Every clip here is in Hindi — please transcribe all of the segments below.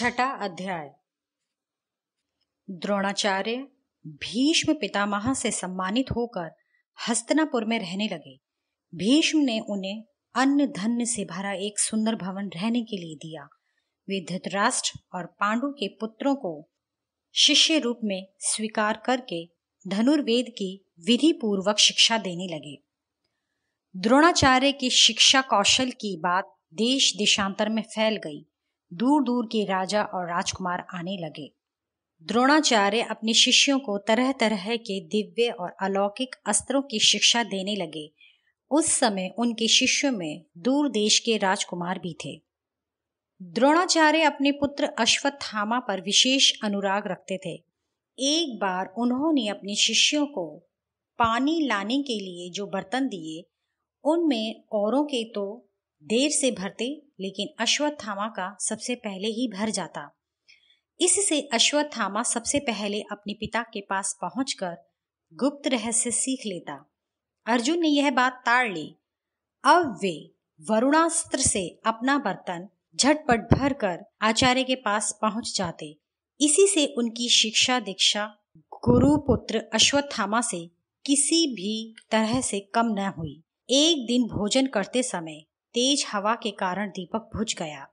छठा अध्याय। द्रोणाचार्य भीष्म पितामह से सम्मानित होकर हस्तिनापुर में रहने लगे। भीष्म ने उन्हें अन्न धन्य से भरा एक सुंदर भवन रहने के लिए दिया। वे धृतराष्ट्र और पांडु के पुत्रों को शिष्य रूप में स्वीकार करके धनुर्वेद की विधि पूर्वक शिक्षा देने लगे। द्रोणाचार्य की शिक्षा कौशल की बात देश देशांतर में फैल गई। दूर दूर के राजा और राजकुमार आने लगे। द्रोणाचार्य अपने शिष्यों को तरह तरह के दिव्य और अलौकिक अस्त्रों की शिक्षा देने लगे। उस समय उनके शिष्यों में दूर देश के राजकुमार भी थे। द्रोणाचार्य अपने पुत्र अश्वत्थामा पर विशेष अनुराग रखते थे। एक बार उन्होंने अपने शिष्यों को पानी लाने के लिए जो बर्तन दिए, उनमें औरों के तो देर से भरते, लेकिन अश्वत्थामा का सबसे पहले ही भर जाता। इससे अश्वत्थामा सबसे पहले अपने पिता के पास पहुंचकर गुप्त रहस्य सीख लेता। अर्जुन ने यह बात ताड़ ली। अब वे वरुणास्त्र से अपना बर्तन झटपट भरकर आचार्य के पास पहुंच जाते। इसी से उनकी शिक्षा दीक्षा गुरु पुत्र अश्वत्थामा से किसी भी तरह से कम न हुई। एक दिन भोजन करते समय तेज हवा के कारण दीपक बुझ गया।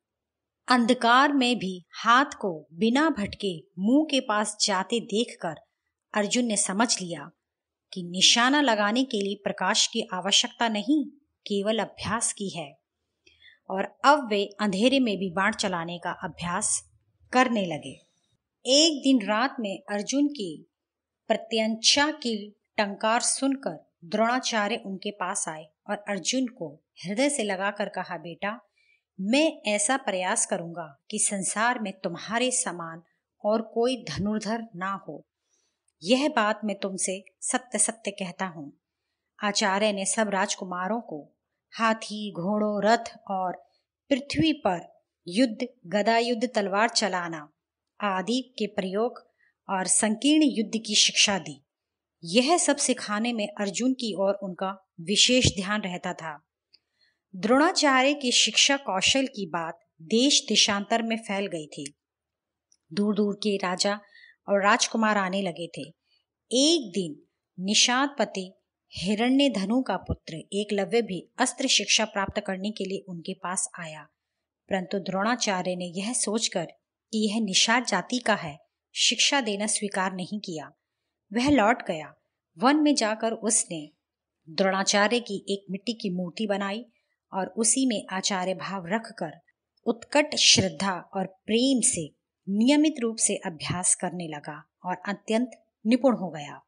अंधकार में भी हाथ को बिना भटके मुंह के पास जाते देखकर अर्जुन ने समझ लिया कि निशाना लगाने के लिए प्रकाश की आवश्यकता नहीं, केवल अभ्यास की है। और अब वे अंधेरे में भी बाण चलाने का अभ्यास करने लगे। एक दिन रात में अर्जुन की प्रत्यंचा की टंकार सुनकर द्रोणाचार्य उनके पास आए और अर्जुन को हृदय से लगाकर कहा, बेटा, मैं ऐसा प्रयास करूंगा कि संसार में तुम्हारे समान और कोई धनुर्धर ना हो। यह बात मैं तुमसे सत्य सत्य कहता हूँ। आचार्य ने सब राजकुमारों को हाथी, घोड़ों, रथ और पृथ्वी पर युद्ध, गदा युद्ध, तलवार चलाना आदि के प्रयोग और संकीर्ण युद्ध की शिक्षा दी। यह सब सिखाने में अर्जुन की ओर उनका विशेष ध्यान रहता था। द्रोणाचार्य की शिक्षा कौशल की बात देश देशांतर में फैल गई थी। दूर दूर के राजा और राजकुमार आने लगे थे। एक दिन निषादपति हिरण्यधनु का पुत्र एकलव्य भी अस्त्र शिक्षा प्राप्त करने के लिए उनके पास आया, परंतु द्रोणाचार्य ने यह सोचकर कि यह निषाद जाति का है, शिक्षा देना स्वीकार नहीं किया। वह लौट गया। वन में जाकर उसने द्रोणाचार्य की एक मिट्टी की मूर्ति बनाई और उसी में आचार्य भाव रखकर उत्कट श्रद्धा और प्रेम से नियमित रूप से अभ्यास करने लगा और अत्यंत निपुण हो गया।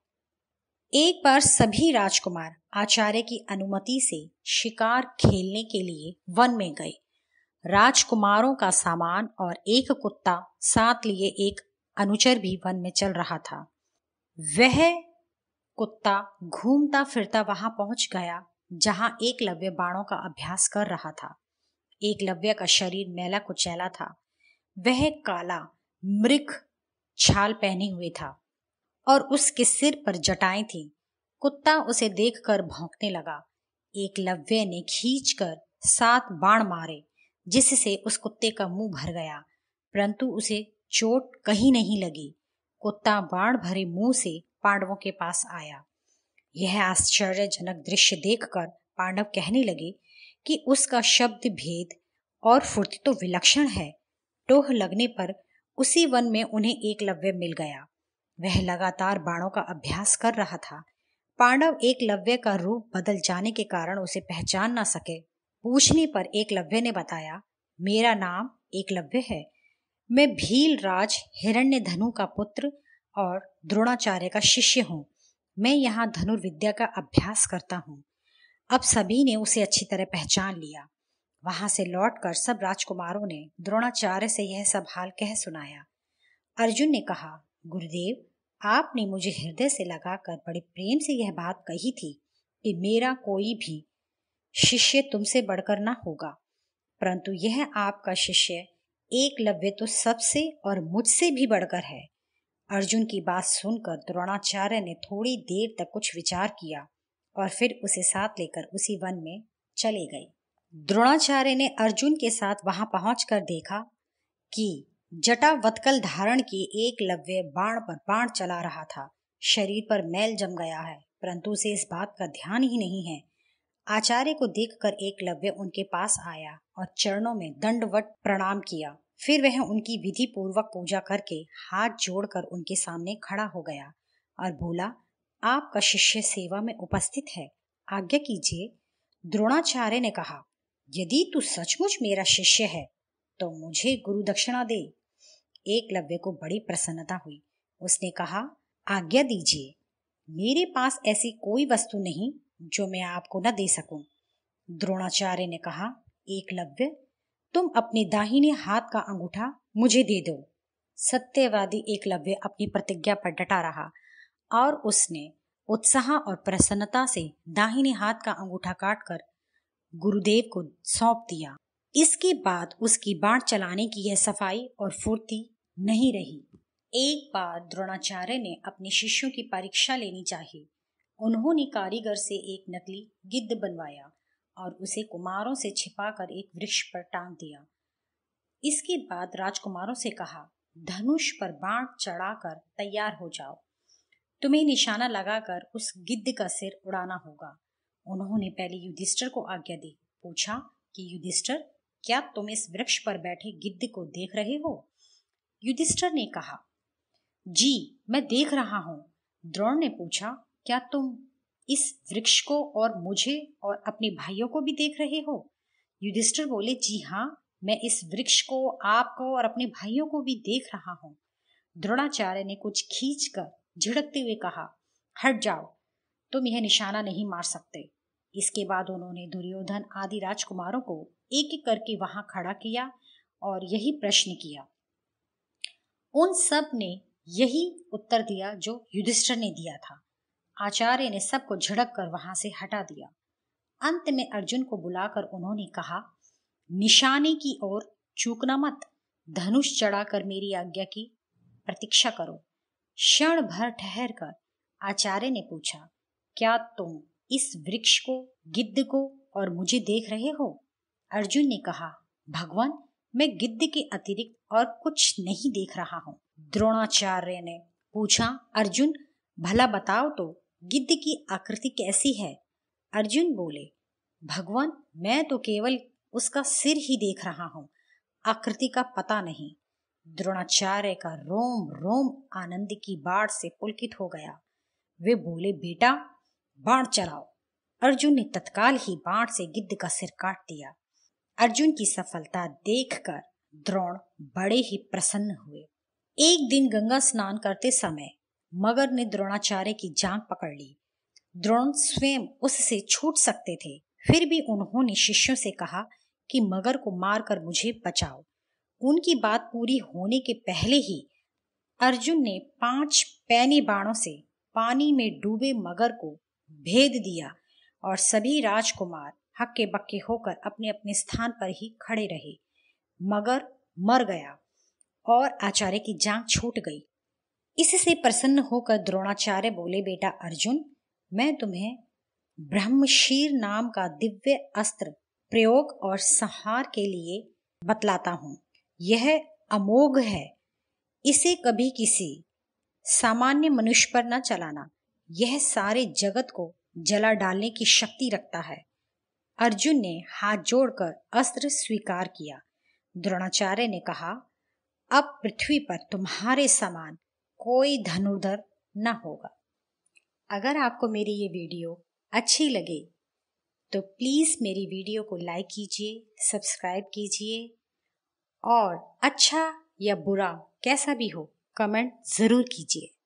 एक बार सभी राजकुमार आचार्य की अनुमति से शिकार खेलने के लिए वन में गए। राजकुमारों का सामान और एक कुत्ता साथ लिए एक अनुचर भी वन में चल रहा था। वह कुत्ता घूमता फिरता वहां पहुंच गया जहां एकलव्य बाणों का अभ्यास कर रहा था। एकलव्य का शरीर मैला कुचैला था। वह काला मृग छाल पहने हुए था और उसके सिर पर जटाएं थी। कुत्ता उसे देखकर भौंकने लगा। एकलव्य ने खींचकर 7 बाण मारे, जिससे उस कुत्ते का मुंह भर गया, परंतु उसे चोट कहीं नहीं लगी। कुत्ता बाण भरे मुंह से पांडवों के पास आया। यह आश्चर्यजनक दृश्य देखकर पांडव कहने लगे कि उसका शब्द भेद और फुर्ती तो विलक्षण है। टोह लगने पर उसी वन में उन्हें एकलव्य मिल गया। वह लगातार बाणों का अभ्यास कर रहा था। पांडव एकलव्य का रूप बदल जाने के कारण उसे पहचान न सके। पूछने पर एकलव्य ने बताया, मेरा नाम एकलव्य है। मैं भीलराज हिरण्यधनु का पुत्र और द्रोणाचार्य का शिष्य हूँ। मैं यहाँ धनुर्विद्या का अभ्यास करता हूँ। अब सभी ने उसे अच्छी तरह पहचान लिया। वहां से लौटकर सब राजकुमारों ने द्रोणाचार्य से यह सब हाल कह सुनाया। अर्जुन ने कहा, गुरुदेव, आपने मुझे हृदय से लगाकर बड़े प्रेम से यह बात कही थी कि मेरा कोई भी शिष्य तुमसे बढ़कर ना होगा, परंतु यह आपका शिष्य एकलव्य तो सबसे और मुझसे भी बढ़कर है। अर्जुन की बात सुनकर द्रोणाचार्य ने थोड़ी देर तक कुछ विचार किया और फिर उसे साथ लेकर उसी वन में चले गए। द्रोणाचार्य ने अर्जुन के साथ वहां पहुंचकर देखा कि जटावत्कल धारण किए एकलव्य बाण पर बाण चला रहा था। शरीर पर मैल जम गया है, परंतु उसे इस बात का ध्यान ही नहीं है। आचार्य को देखकर एकलव्य उनके पास आया और चरणों में दंडवत प्रणाम किया। फिर वह उनकी विधि पूर्वक पूजा करके हाथ जोड़कर उनके सामने खड़ा हो गया और बोला, आपका शिष्य सेवा में उपस्थित है, आज्ञा कीजिए। द्रोणाचार्य ने कहा, यदि तू सचमुच मेरा शिष्य है तो मुझे गुरु दक्षिणा दे। एकलव्य को बड़ी प्रसन्नता हुई। उसने कहा, आज्ञा दीजिए, मेरे पास ऐसी कोई वस्तु नहीं जो मैं आपको न दे सकूं। द्रोणाचार्य ने कहा, एकलव्य, तुम अपने दाहिने हाथ का अंगूठा मुझे दे दो। सत्यवादी एकलव्य अपनी प्रतिज्ञा पर डटा रहा और उसने उत्साह और प्रसन्नता से दाहिने हाथ का अंगूठा काटकर गुरुदेव को सौंप दिया। इसके बाद उसकी बाण चलाने की यह सफाई और फुर्ती नहीं रही। एक बार द्रोणाचार्य ने अपने शिष्यों की परीक्षा लेनी चाहिए। उन्होंने कारीगर से एक नकली गिद्ध बनवाया और उसे कुमारों से छिपाकर एक वृक्ष पर टांग दिया। इसके बाद राजकुमारों से कहा, धनुष पर बाण चढ़ाकर तैयार हो जाओ, तुम्हें निशाना लगाकर उस गिद्ध का सिर उड़ाना होगा। उन्होंने पहले युधिष्ठिर को आज्ञा दी। पूछा कि युधिष्ठिर, क्या तुम इस वृक्ष पर बैठे गिद्ध को देख रहे हो? युधिष्ठिर ने कहा, जी मैं देख रहा हूँ। द्रोण ने पूछा, क्या तुम इस वृक्ष को और मुझे और अपने भाइयों को भी देख रहे हो? युधिष्ठिर बोले, जी हाँ, मैं इस वृक्ष को, आपको और अपने भाइयों को भी देख रहा हूँ। द्रोणाचार्य ने कुछ खींचकर झिड़कते हुए कहा, हट जाओ, तुम यह निशाना नहीं मार सकते। इसके बाद उन्होंने दुर्योधन आदि राजकुमारों को एक एक करके वहां खड़ा किया और यही प्रश्न किया। उन सब ने यही उत्तर दिया जो युधिष्ठिर ने दिया था। आचार्य ने सबको झिड़क कर वहां से हटा दिया। अंत में अर्जुन को बुलाकर उन्होंने कहा, निशाने की ओर चूकना मत, धनुष चढ़ाकर मेरी आज्ञा की प्रतीक्षा करो। क्षण भर ठहर कर आचार्य ने पूछा, क्या तुम इस वृक्ष को, गिद्ध को और मुझे देख रहे हो? अर्जुन ने कहा, भगवान, मैं गिद्ध के अतिरिक्त और कुछ नहीं देख रहा हूँ। द्रोणाचार्य ने पूछा, अर्जुन, भला बताओ तो गिद्ध की आकृति कैसी है? अर्जुन बोले, भगवान, मैं तो केवल उसका सिर ही देख रहा हूँ, आकृति का पता नहीं। द्रोणाचार्य का रोम रोम आनंद की बाढ़ से पुलकित हो गया। वे बोले, बेटा, बाण चलाओ। अर्जुन ने तत्काल ही बाण से गिद्ध का सिर काट दिया। अर्जुन की सफलता देखकर द्रोण बड़े ही प्रसन्न हुए। एक दिन गंगा स्नान करते समय मगर ने द्रोणाचार्य की जांघ पकड़ ली। द्रोण स्वयं उससे छूट सकते थे, फिर भी उन्होंने शिष्यों से कहा कि मगर को मारकर मुझे बचाओ। उनकी बात पूरी होने के पहले ही अर्जुन ने 5 पैनी बाणों से पानी में डूबे मगर को भेद दिया और सभी राजकुमार हक्के बक्के होकर अपने अपने स्थान पर ही खड़े रहे। मगर मर गया और आचार्य की जांघ छूट गई। इससे प्रसन्न होकर द्रोणाचार्य बोले, बेटा अर्जुन, मैं तुम्हें ब्रह्मशीर नाम का दिव्य अस्त्र प्रयोग और संहार के लिए बतलाता हूँ। यह अमोघ है, इसे कभी किसी सामान्य मनुष्य पर न चलाना। यह सारे जगत को जला डालने की शक्ति रखता है। अर्जुन ने हाथ जोड़कर अस्त्र स्वीकार किया। द्रोणाचार्य ने कहा, अब पृथ्वी पर तुम्हारे समान कोई धनुर्धर न होगा। अगर आपको मेरी ये वीडियो अच्छी लगे तो प्लीज़ मेरी वीडियो को लाइक कीजिए, सब्सक्राइब कीजिए और अच्छा या बुरा कैसा भी हो कमेंट ज़रूर कीजिए।